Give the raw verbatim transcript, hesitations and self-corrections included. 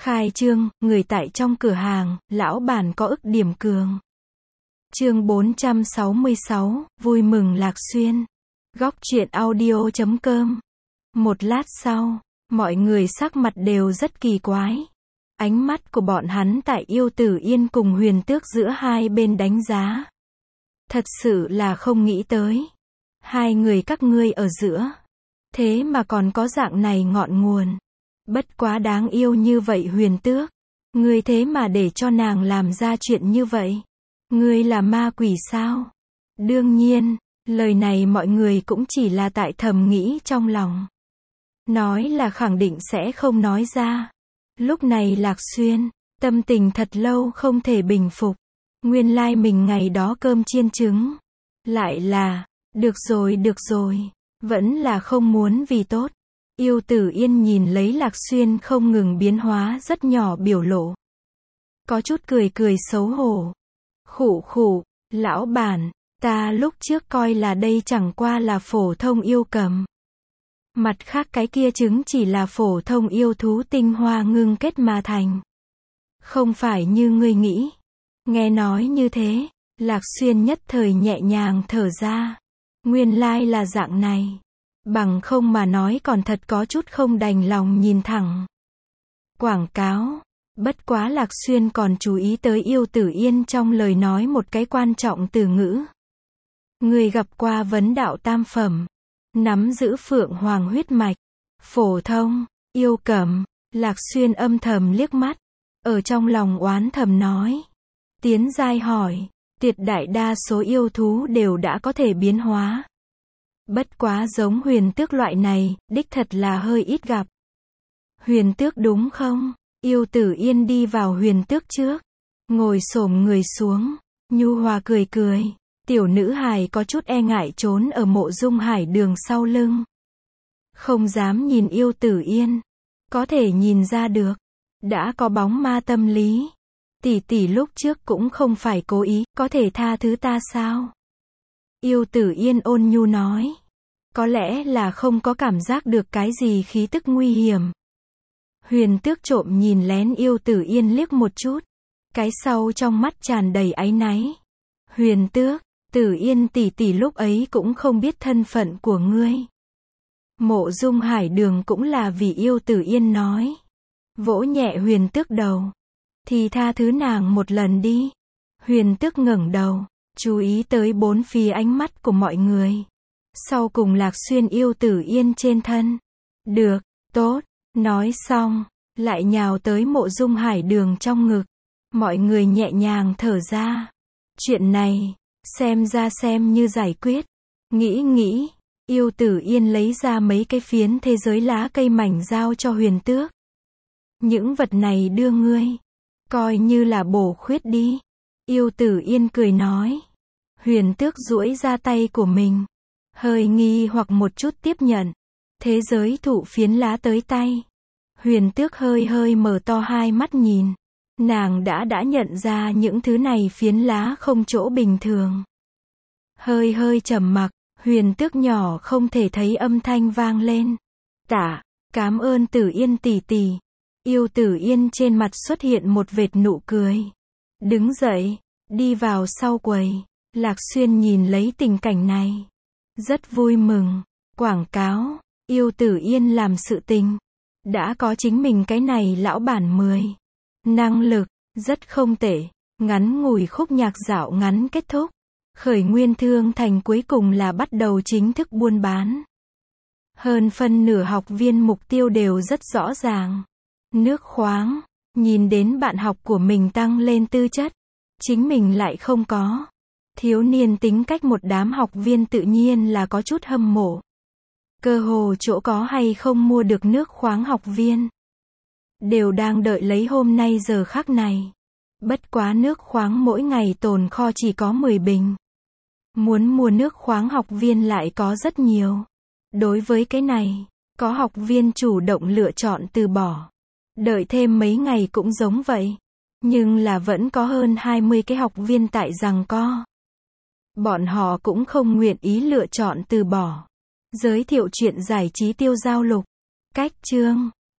Khai trương, người tại trong cửa hàng, lão bản có ức điểm cường. Chương bốn trăm sáu mươi sáu, vui mừng Lạc Xuyên. Góc truyện audio chấm com. Một lát sau, mọi người sắc mặt đều rất kỳ quái. Ánh mắt của bọn hắn tại Yêu Tử Yên cùng Huyền Tước giữa hai bên đánh giá. Thật sự là không nghĩ tới. Hai người các ngươi ở giữa. Thế mà còn có dạng này ngọn nguồn. Bất quá đáng yêu như vậy Huyền Tước. Ngươi thế mà để cho nàng làm ra chuyện như vậy. Ngươi là ma quỷ sao? Đương nhiên, lời này mọi người cũng chỉ là tại thầm nghĩ trong lòng. Nói là khẳng định sẽ không nói ra. Lúc này Lạc Xuyên, tâm tình thật lâu không thể bình phục. Nguyên lai mình ngày đó cơm chiên trứng. Lại là, được rồi được rồi, vẫn là không muốn vì tốt. Yêu Tử Yên nhìn lấy Lạc Xuyên không ngừng biến hóa rất nhỏ biểu lộ. Có chút cười cười xấu hổ. Khụ khụ, lão bản, ta lúc trước coi là đây chẳng qua là phổ thông yêu cầm. Mặt khác cái kia trứng chỉ là phổ thông yêu thú tinh hoa ngưng kết mà thành. Không phải như ngươi nghĩ. Nghe nói như thế, Lạc Xuyên nhất thời nhẹ nhàng thở ra. Nguyên lai là dạng này. Bằng không mà nói còn thật có chút không đành lòng nhìn thẳng. Quảng cáo. Bất quá Lạc Xuyên còn chú ý tới Yêu Tử Yên trong lời nói một cái quan trọng từ ngữ. Người gặp qua vấn đạo tam phẩm. Nắm giữ phượng hoàng huyết mạch. Phổ thông, yêu cẩm. Lạc Xuyên âm thầm liếc mắt. Ở trong lòng oán thầm nói. Tiến giai hỏi. Tuyệt đại đa số yêu thú đều đã có thể biến hóa. Bất quá giống Huyền Tước loại này, đích thật là hơi ít gặp. Huyền Tước đúng không? Yêu Tử Yên đi vào Huyền Tước trước. Ngồi xổm người xuống. Nhu hòa cười cười. Tiểu nữ hài có chút e ngại trốn ở Mộ Dung Hải Đường sau lưng. Không dám nhìn Yêu Tử Yên. Có thể nhìn ra được. Đã có bóng ma tâm lý. Tỷ tỷ lúc trước cũng không phải cố ý, có thể tha thứ ta sao? Yêu Tử Yên ôn nhu nói. Có lẽ là không có cảm giác được cái gì khí tức nguy hiểm. Huyền Tước trộm nhìn lén Yêu Tử Yên liếc một chút. Cái sau trong mắt tràn đầy áy náy. Huyền Tước, Tử Yên tỷ tỷ lúc ấy cũng không biết thân phận của ngươi. Mộ Dung Hải Đường cũng là vì Yêu Tử Yên nói. Vỗ nhẹ Huyền Tước đầu. Thì tha thứ nàng một lần đi. Huyền Tước ngẩng đầu, chú ý tới bốn phía ánh mắt của mọi người. Sau cùng Lạc Xuyên Yêu Tử Yên trên thân. Được, tốt, nói xong, lại nhào tới Mộ Dung Hải Đường trong ngực. Mọi người nhẹ nhàng thở ra. Chuyện này, xem ra xem như giải quyết. Nghĩ nghĩ, Yêu Tử Yên lấy ra mấy cái phiến thế giới lá cây mảnh giao cho Huyền Tước. Những vật này đưa ngươi. Coi như là bổ khuyết đi. Yêu Tử Yên cười nói. Huyền Tước duỗi ra tay của mình. Hơi nghi hoặc một chút tiếp nhận. Thế giới thụ phiến lá tới tay. Huyền Tước hơi hơi mở to hai mắt nhìn. Nàng đã đã nhận ra những thứ này phiến lá không chỗ bình thường. Hơi hơi trầm mặc, Huyền Tước nhỏ không thể thấy âm thanh vang lên. Tạ, cảm ơn Tử Yên tỷ tỷ. Yêu Tử Yên trên mặt xuất hiện một vệt nụ cười. Đứng dậy, đi vào sau quầy. Lạc Xuyên nhìn lấy tình cảnh này. Rất vui mừng. Quảng cáo, Yêu Tử Yên làm sự tình. Đã có chính mình cái này lão bản mười. Năng lực, rất không tệ. Ngắn ngủi khúc nhạc dạo ngắn kết thúc. Khởi nguyên thương thành cuối cùng là bắt đầu chính thức buôn bán. Hơn phân nửa học viên mục tiêu đều rất rõ ràng. Nước khoáng, nhìn đến bạn học của mình tăng lên tư chất. Chính mình lại không có. Thiếu niên tính cách một đám học viên tự nhiên là có chút hâm mộ. Cơ hồ chỗ có hay không mua được nước khoáng học viên. Đều đang đợi lấy hôm nay giờ khắc này. Bất quá nước khoáng mỗi ngày tồn kho chỉ có mười bình. Muốn mua nước khoáng học viên lại có rất nhiều. Đối với cái này, có học viên chủ động lựa chọn từ bỏ. Đợi thêm mấy ngày cũng giống vậy. Nhưng là vẫn có hơn hai mươi cái học viên tại giằng co. Bọn họ cũng không nguyện ý lựa chọn từ bỏ. Giới thiệu chuyện giải trí tiêu giao lục. Cách chương